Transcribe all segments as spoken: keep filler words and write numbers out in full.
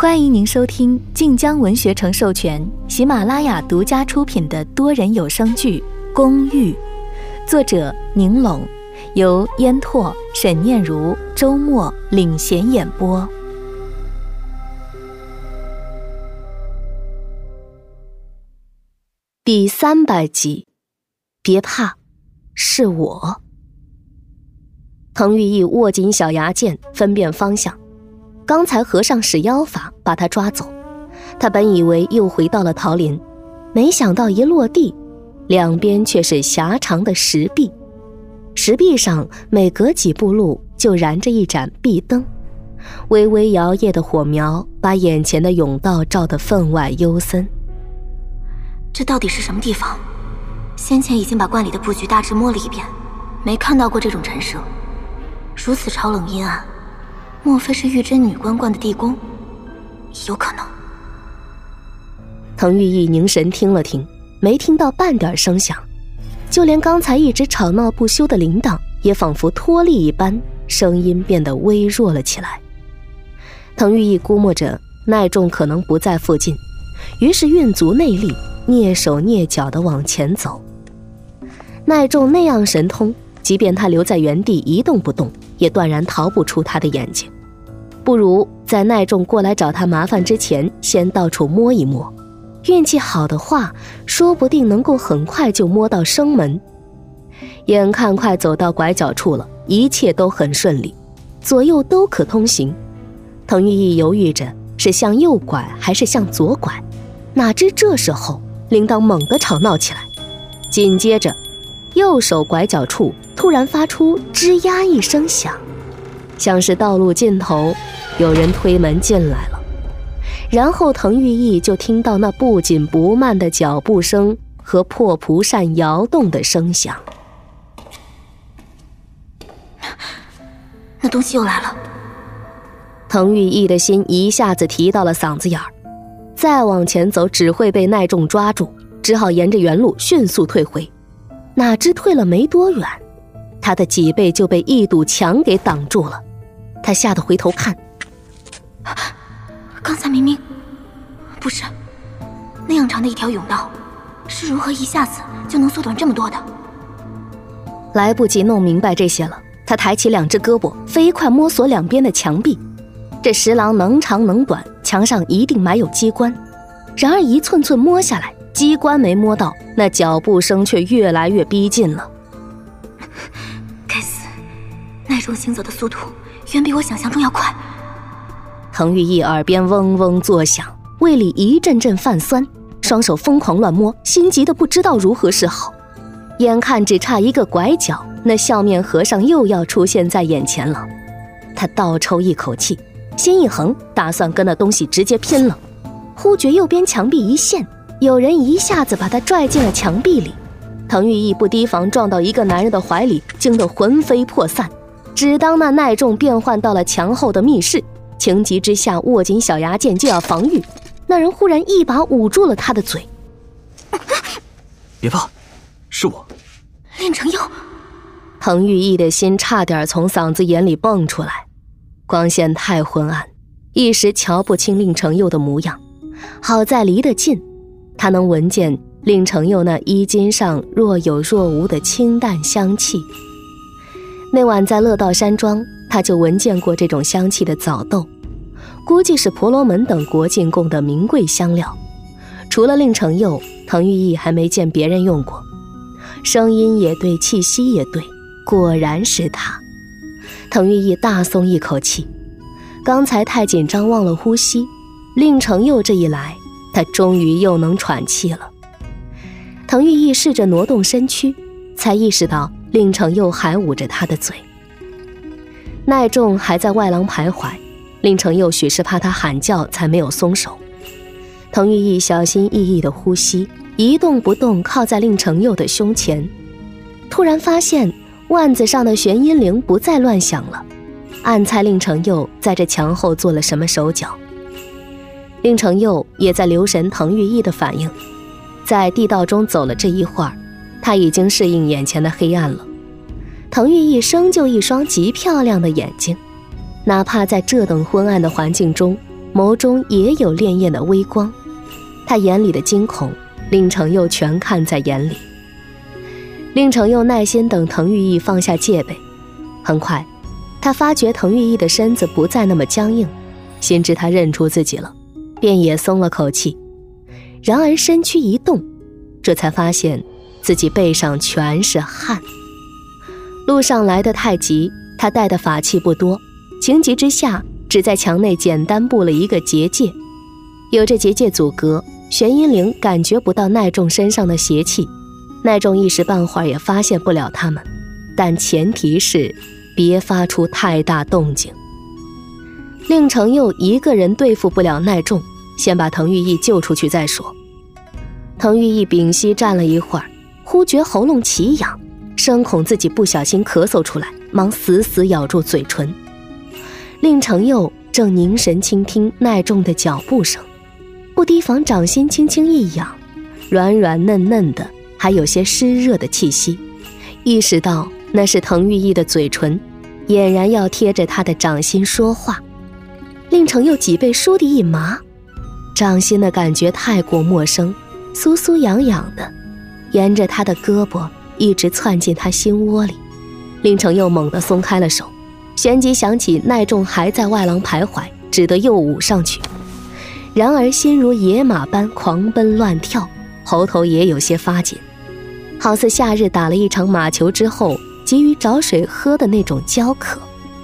欢迎您收听晋江文学城授权、喜马拉雅独家出品的多人有声剧《公寓》，作者宁拢，由烟拓、沈念如、周末领衔演播。第三百集，别怕，是我。滕玉义握紧小牙剑，分辨方向。刚才和尚使妖法把他抓走，他本以为又回到了桃林，没想到一落地，两边却是狭长的石壁，石壁上每隔几步路就燃着一盏壁灯，微微摇曳的火苗把眼前的甬道照得分外幽森。 这到底是什么地方？先前已经把观里的布局大致摸了一遍，没看到过这种陈设，如此潮冷阴暗，莫非是玉真女关关的地宫？有可能。 滕玉义凝神听了听，没听到半点声响，就连刚才一直吵闹不休的铃铛也仿佛脱力一般，声音变得微弱了起来。滕玉义估摸着奈仲可能不在附近，于是运足内力，蹑手蹑脚地往前走。奈仲那样神通，即便他留在原地一动不动，也断然逃不出他的眼睛。不如在奈仲过来找他麻烦之前，先到处摸一摸，运气好的话，说不定能够很快就摸到生门。眼看快走到拐角处了，一切都很顺利，左右都可通行。滕玉义犹豫着是向右拐还是向左拐，哪知这时候铃铛猛地吵闹起来，紧接着右手拐角处突然发出吱呀一声响，像是道路尽头有人推门进来了。然后滕玉义就听到那不紧不慢的脚步声和破蒲扇摇动的声响。 那东西又来了。 滕玉义的心一下子提到了嗓子眼儿，再往前走只会被奈仲抓住，只好沿着原路迅速退回。哪知退了没多远，他的脊背就被一堵墙给挡住了。他吓得回头看， 刚才明明不是那样长的一条甬道，是如何一下子就能缩短这么多的？ 来不及弄明白这些了，他抬起两只胳膊，飞快摸索两边的墙壁。这石廊能长能短，墙上一定埋有机关。然而一寸寸摸下来，机关没摸到，那脚步声却越来越逼近了。 该死，奈仲行走的速度远比我想象中要快。 滕玉义耳边嗡嗡作响，胃里一阵阵泛酸，双手疯狂乱摸，心急得不知道如何是好。眼看只差一个拐角，那笑面和尚又要出现在眼前了。他倒抽一口气，心一横，打算跟那东西直接拼了。忽觉右边墙壁一陷，有人一下子把他拽进了墙壁里。滕玉义不提防撞到一个男人的怀里，惊得魂飞魄散。只当那奈仲变换到了墙后的密室，情急之下握紧小牙剑就要防御，那人忽然一把捂住了他的嘴。 别怕，是我。 令成佑。 滕玉义的心差点从嗓子眼里蹦出来，光线太昏暗，一时瞧不清令成佑的模样。好在离得近，他能闻见令成佑那衣襟上若有若无的清淡香气。那晚在乐道山庄，他就闻见过这种香气的枣豆，估计是婆罗门等国进贡的名贵香料。除了令成佑，滕玉义还没见别人用过。声音也对，气息也对，果然是他。滕玉义大松一口气，刚才太紧张忘了呼吸，令成佑这一来，他终于又能喘气了。滕玉义试着挪动身躯，才意识到令成佑还捂着他的嘴。奈仲还在外廊徘徊，令成佑许是怕他喊叫才没有松手。滕玉义小心翼翼地呼吸，一动不动靠在令成佑的胸前。突然发现腕子上的玄阴铃不再乱响了，暗猜令成佑在这墙后做了什么手脚。令成佑也在留神滕玉义的反应，在地道中走了这一会儿，他已经适应眼前的黑暗了。滕玉义生就一双极漂亮的眼睛，哪怕在这等昏暗的环境中， 眸中也有潋滟的微光。他眼里的惊恐，令程佑全看在眼里。令程佑耐心等滕玉意放下戒备，很快，他发觉滕玉意的身子不再那么僵硬，心知他认出自己了，便也松了口气。然而身躯一动，这才发现自己背上全是汗。路上来得太急，他带的法器不多，情急之下只在墙内简单布了一个结界。有这结界阻隔，玄阴灵感觉不到奈仲身上的邪气，奈仲一时半会儿也发现不了他们，但前提是别发出太大动静。令程佑一个人对付不了奈仲，先把滕玉意救出去再说。滕玉意屏息站了一会儿，忽觉喉咙奇痒，生恐自己不小心咳嗽出来，忙死死咬住嘴唇。令程佑正凝神倾听奈仲的脚步声，不提防掌心轻轻一痒，软软嫩嫩的，还有些湿热的气息，意识到那是滕玉意的嘴唇，俨然要贴着他的掌心说话。令程佑脊背倏地一麻，掌心的感觉太过陌生，酥酥痒痒的，沿着他的胳膊一直窜进他心窝里。令程佑猛地松开了手，旋即想起奈仲还在外廊徘徊，只得又舞上去。然而心如野马般狂奔乱跳，喉头也有些发紧，好似夏日打了一场马球之后急于找水喝的那种焦渴。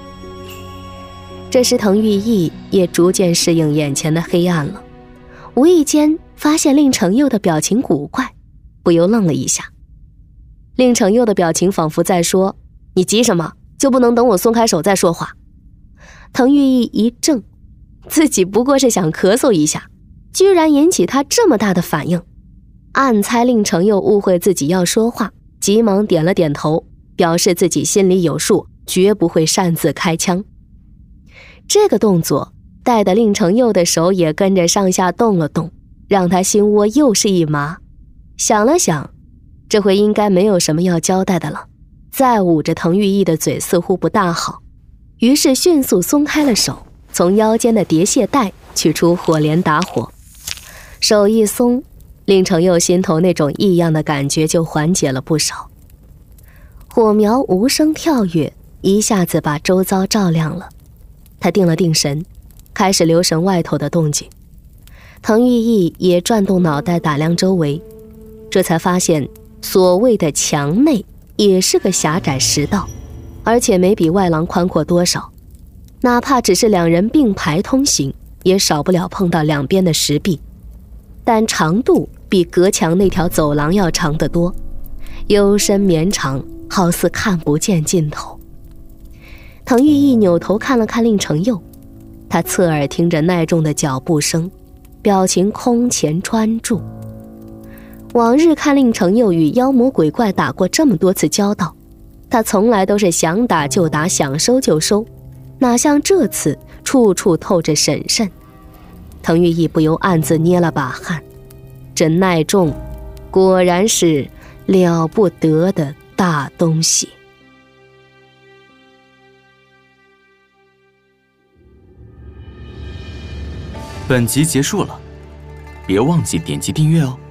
这时滕玉意也逐渐适应眼前的黑暗了，无意间发现令程佑的表情古怪，不由愣了一下。令程佑的表情仿佛在说，你急什么，就不能等我松开手再说话？滕玉意一怔，自己不过是想咳嗽一下，居然引起他这么大的反应，暗猜令程佑误会自己要说话，急忙点了点头，表示自己心里有数，绝不会擅自开枪。这个动作带得令程佑的手也跟着上下动了动，让他心窝又是一麻。想了想，这回应该没有什么要交代的了，再捂着滕玉意的嘴似乎不大好，于是迅速松开了手，从腰间的叠蟹带取出火镰打火。手一松，令程佑心头那种异样的感觉就缓解了不少。火苗无声跳跃，一下子把周遭照亮了。他定了定神，开始留神外头的动静。滕玉意也转动脑袋打量周围，这才发现所谓的墙内也是个狭窄石道，而且没比外廊宽阔多少，哪怕只是两人并排通行，也少不了碰到两边的石壁，但长度比隔墙那条走廊要长得多，幽深绵长，好似看不见尽头。滕玉意扭头看了看令程佑，他侧耳听着奈仲的脚步声，表情空前专注。往日看令程佑与妖魔鬼怪打过这么多次交道，他从来都是想打就打，想收就收，哪像这次处处透着审慎。滕玉意不由暗自捏了把汗，这奈仲果然是了不得的大东西。 本集结束了，别忘记点击订阅哦。